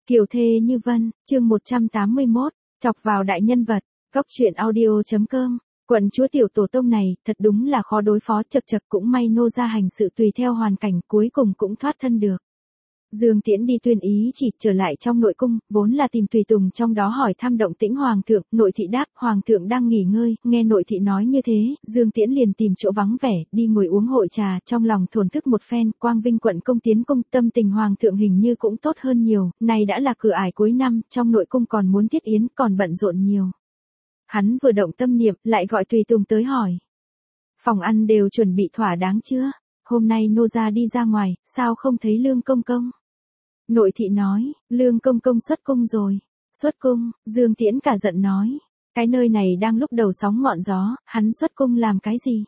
Kiều thê như vân, chương 181, chọc vào đại nhân vật, góc truyện audio.com. Quận chúa tiểu tổ tông này, thật đúng là khó đối phó, chật chật cũng may nô ra hành sự tùy theo hoàn cảnh, cuối cùng cũng thoát thân được. Dương Tiễn đi tuyên ý chỉ trở lại trong nội cung, vốn là tìm tùy tùng trong đó hỏi thăm động tĩnh hoàng thượng, nội thị đáp, hoàng thượng đang nghỉ ngơi, nghe nội thị nói như thế, Dương Tiễn liền tìm chỗ vắng vẻ, đi ngồi uống hội trà, trong lòng thổn thức một phen, quang vinh quận công tiến cung, tâm tình hoàng thượng hình như cũng tốt hơn nhiều, này đã là cửa ải cuối năm, trong nội cung còn muốn tiết yến, còn bận rộn nhiều. Hắn vừa động tâm niệm, lại gọi tùy tùng tới hỏi. Phòng ăn đều chuẩn bị thỏa đáng chưa? Hôm nay nô gia đi ra ngoài, sao không thấy Lương công công? Nội thị nói, Lương công công xuất cung rồi. Xuất cung, Dương Tiễn cả giận nói. Cái nơi này đang lúc đầu sóng ngọn gió, hắn xuất cung làm cái gì?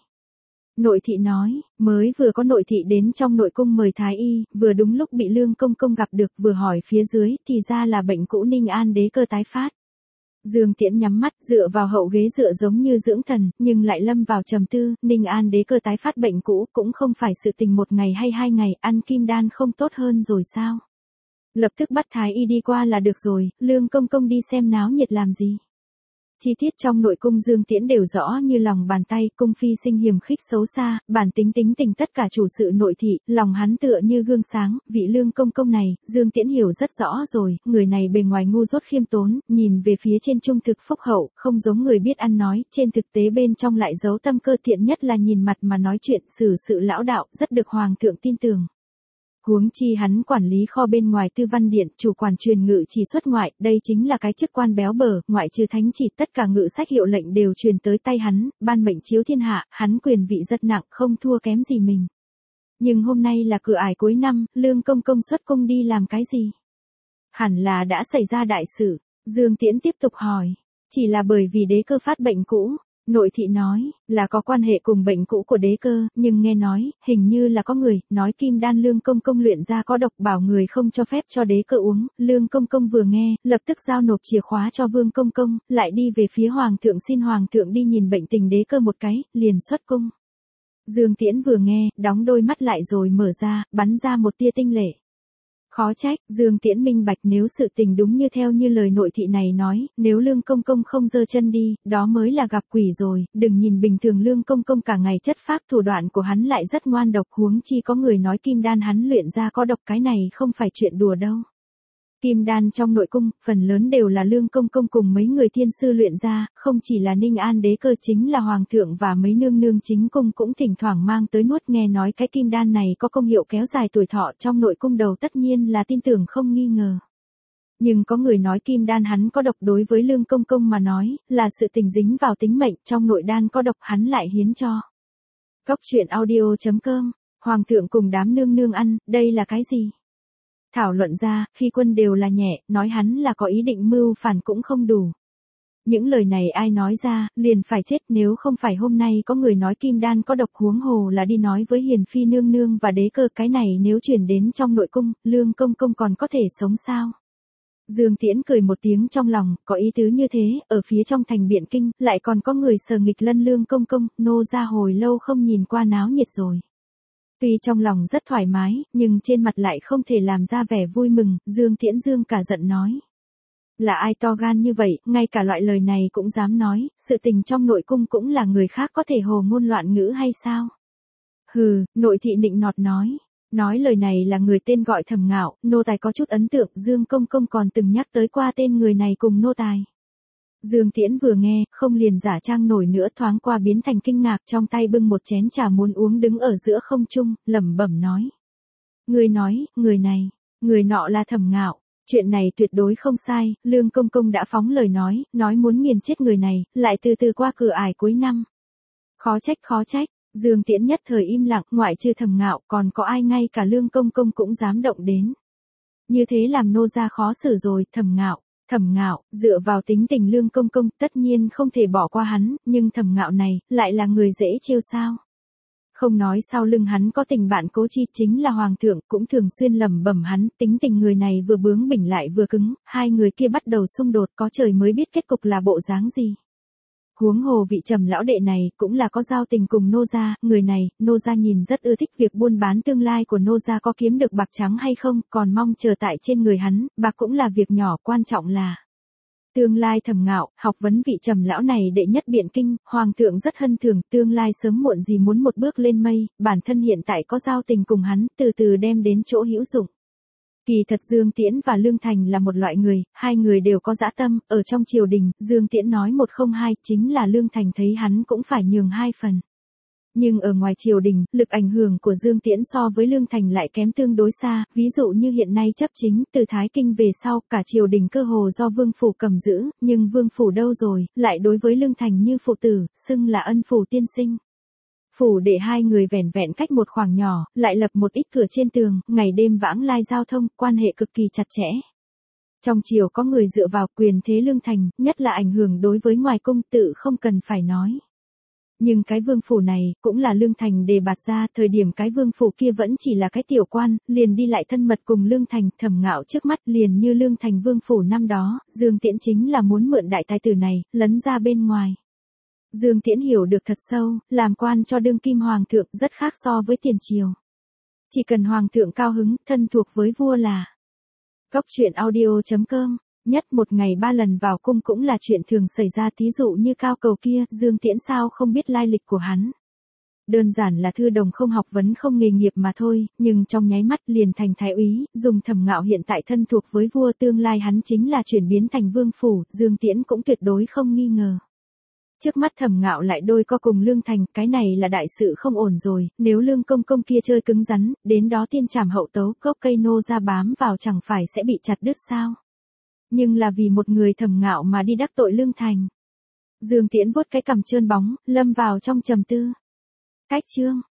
Nội thị nói, mới vừa có nội thị đến trong nội cung mời thái y, vừa đúng lúc bị Lương công công gặp được, vừa hỏi phía dưới, thì ra là bệnh cũ Ninh An đế cơ tái phát. Dương Tiễn nhắm mắt, dựa vào hậu ghế dựa giống như dưỡng thần, nhưng lại lâm vào trầm tư, Ninh An đế cơ tái phát bệnh cũ, cũng không phải sự tình một ngày hay 2 ngày, ăn kim đan không tốt hơn rồi sao? Lập tức bắt thái y đi qua là được rồi, Lương công công đi xem náo nhiệt làm gì? Chi tiết trong nội cung Dương Tiễn đều rõ như lòng bàn tay, cung phi sinh hiềm khích xấu xa, bản tính tính tình tất cả chủ sự nội thị, lòng hắn tựa như gương sáng, vị Lương công công này, Dương Tiễn hiểu rất rõ rồi, người này bề ngoài ngu dốt khiêm tốn, nhìn về phía trên trung thực phúc hậu, không giống người biết ăn nói, trên thực tế bên trong lại giấu tâm cơ, thiện nhất là nhìn mặt mà nói chuyện, xử sự lão đạo, rất được hoàng thượng tin tưởng. Huống chi hắn quản lý kho bên ngoài Tư Văn Điện, chủ quản truyền ngự chỉ xuất ngoại, đây chính là cái chức quan béo bở, ngoại trừ thánh chỉ, tất cả ngự sách hiệu lệnh đều truyền tới tay hắn, ban mệnh chiếu thiên hạ, hắn quyền vị rất nặng, không thua kém gì mình. Nhưng hôm nay là cửa ải cuối năm, Lương công công xuất cung đi làm cái gì? Hẳn là đã xảy ra đại sự. Dương Tiễn tiếp tục hỏi, chỉ là bởi vì đế cơ phát bệnh cũ. Nội thị nói, là có quan hệ cùng bệnh cũ của đế cơ, nhưng nghe nói, hình như là có người, nói kim đan Lương công công luyện ra có độc, bảo người không cho phép cho đế cơ uống, Lương công công vừa nghe, lập tức giao nộp chìa khóa cho Vương công công, lại đi về phía hoàng thượng xin hoàng thượng đi nhìn bệnh tình đế cơ một cái, liền xuất cung. Dương Tiễn vừa nghe, đóng đôi mắt lại rồi mở ra, bắn ra một tia tinh lệ. Khó trách, Dương Tiễn minh bạch nếu sự tình đúng như theo như lời nội thị này nói, nếu Lương công công không giơ chân đi, đó mới là gặp quỷ rồi, đừng nhìn bình thường Lương công công cả ngày chất phác, thủ đoạn của hắn lại rất ngoan độc, huống chi có người nói kim đan hắn luyện ra có độc, cái này không phải chuyện đùa đâu. Kim đan trong nội cung, phần lớn đều là Lương công công cùng mấy người thiên sư luyện ra, không chỉ là Ninh An đế cơ, chính là hoàng thượng và mấy nương nương chính cung cũng thỉnh thoảng mang tới nuốt, nghe nói cái kim đan này có công hiệu kéo dài tuổi thọ trong nội cung đầu tất nhiên là tin tưởng không nghi ngờ. Nhưng có người nói kim đan hắn có độc, đối với Lương công công mà nói, là sự tình dính vào tính mệnh, trong nội đan có độc hắn lại hiến cho. Góc truyện audio.com, hoàng thượng cùng đám nương nương ăn, đây là cái gì? Thảo luận ra, khi quân đều là nhẹ, nói hắn là có ý định mưu phản cũng không đủ. Những lời này ai nói ra, liền phải chết, nếu không phải hôm nay có người nói kim đan có độc, huống hồ là đi nói với hiền phi nương nương và đế cơ, cái này nếu truyền đến trong nội cung, Lương công công còn có thể sống sao? Dương Tiễn cười một tiếng trong lòng, có ý tứ như thế, ở phía trong thành Biện Kinh, lại còn có người sờ nghịch lân Lương công công, nô ra hồi lâu không nhìn qua náo nhiệt rồi. Tuy trong lòng rất thoải mái, nhưng trên mặt lại không thể làm ra vẻ vui mừng, Dương Tiễn dương cả giận nói. Là ai to gan như vậy, ngay cả loại lời này cũng dám nói, sự tình trong nội cung cũng là người khác có thể hồ ngôn loạn ngữ hay sao? Hừ, nội thị nịnh nọt nói. Nói lời này là người tên gọi Thẩm Ngạo, nô tài có chút ấn tượng, Dương công công còn từng nhắc tới qua tên người này cùng nô tài. Dương Tiễn vừa nghe, không liền giả trang nổi nữa, thoáng qua biến thành kinh ngạc, trong tay bưng một chén trà muốn uống, đứng ở giữa không trung, lẩm bẩm nói. Người nói, người này, người nọ là Thẩm Ngạo, chuyện này tuyệt đối không sai, Lương công công đã phóng lời nói muốn nghiền chết người này, lại từ từ qua cửa ải cuối năm. Khó trách, Dương Tiễn nhất thời im lặng, ngoại trừ Thẩm Ngạo, còn có ai ngay cả Lương công công cũng dám động đến. Như thế làm nô gia khó xử rồi, Thẩm Ngạo, dựa vào tính tình Lương công công, tất nhiên không thể bỏ qua hắn, nhưng Thẩm Ngạo này, lại là người dễ trêu sao? Không nói sau lưng hắn có tình bạn cố chi, chính là hoàng thượng, cũng thường xuyên lẩm bẩm hắn, tính tình người này vừa bướng bỉnh lại vừa cứng, hai người kia bắt đầu xung đột, có trời mới biết kết cục là bộ dáng gì. Huống hồ vị Trầm lão đệ này cũng là có giao tình cùng nô gia, người này, nô gia nhìn rất ưa thích việc buôn bán, tương lai của nô gia có kiếm được bạc trắng hay không, còn mong chờ tại trên người hắn, bạc cũng là việc nhỏ, quan trọng là tương lai. Thẩm Ngạo, học vấn vị Trầm lão này đệ nhất biện kinh, hoàng thượng rất hân thường, tương lai sớm muộn gì muốn một bước lên mây, bản thân hiện tại có giao tình cùng hắn, từ từ đem đến chỗ hữu dụng. Kỳ thật Dương Tiễn và Lương Thành là một loại người, hai người đều có dã tâm, ở trong triều đình, Dương Tiễn nói một không hai, chính là Lương Thành thấy hắn cũng phải nhường hai phần. Nhưng ở ngoài triều đình, lực ảnh hưởng của Dương Tiễn so với Lương Thành lại kém tương đối xa, ví dụ như hiện nay chấp chính, từ Thái Kinh về sau, cả triều đình cơ hồ do Vương Phủ cầm giữ, nhưng Vương Phủ đâu rồi, lại đối với Lương Thành như phụ tử, xưng là ân phủ tiên sinh. Phủ để hai người vẻn vẹn cách một khoảng nhỏ, lại lập một ít cửa trên tường, ngày đêm vãng lai giao thông, quan hệ cực kỳ chặt chẽ. Trong triều có người dựa vào quyền thế Lương Thành, nhất là ảnh hưởng đối với ngoài cung, tự không cần phải nói. Nhưng cái vương phủ này, cũng là Lương Thành đề bạt ra, thời điểm cái vương phủ kia vẫn chỉ là cái tiểu quan, liền đi lại thân mật cùng Lương Thành. Thẩm Ngạo trước mắt liền như Lương Thành vương phủ năm đó, Dương Tiễn chính là muốn mượn đại tài tử này, lấn ra bên ngoài. Dương Tiễn hiểu được thật sâu, làm quan cho đương kim hoàng thượng rất khác so với tiền triều. Chỉ cần hoàng thượng cao hứng, thân thuộc với vua là. Cốc truyện audio.com, nhất một ngày 3 lần vào cung cũng là chuyện thường xảy ra, thí dụ như Cao Cầu kia, Dương Tiễn sao không biết lai lịch của hắn. Đơn giản là thư đồng không học vấn không nghề nghiệp mà thôi, nhưng trong nháy mắt liền thành thái úy, dùng Thẩm Ngạo hiện tại thân thuộc với vua, tương lai hắn chính là chuyển biến thành vương phủ, Dương Tiễn cũng tuyệt đối không nghi ngờ. Trước mắt Thẩm Ngạo lại đôi co cùng Lương Thành, cái này là đại sự không ổn rồi, nếu Lương công công kia chơi cứng rắn, đến đó tiên trảm hậu tấu, gốc cây nô ra bám vào chẳng phải sẽ bị chặt đứt sao? Nhưng là vì một người Thẩm Ngạo mà đi đắc tội Lương Thành. Dương Tiễn vuốt cái cằm trơn bóng, lâm vào trong trầm tư. Cách chương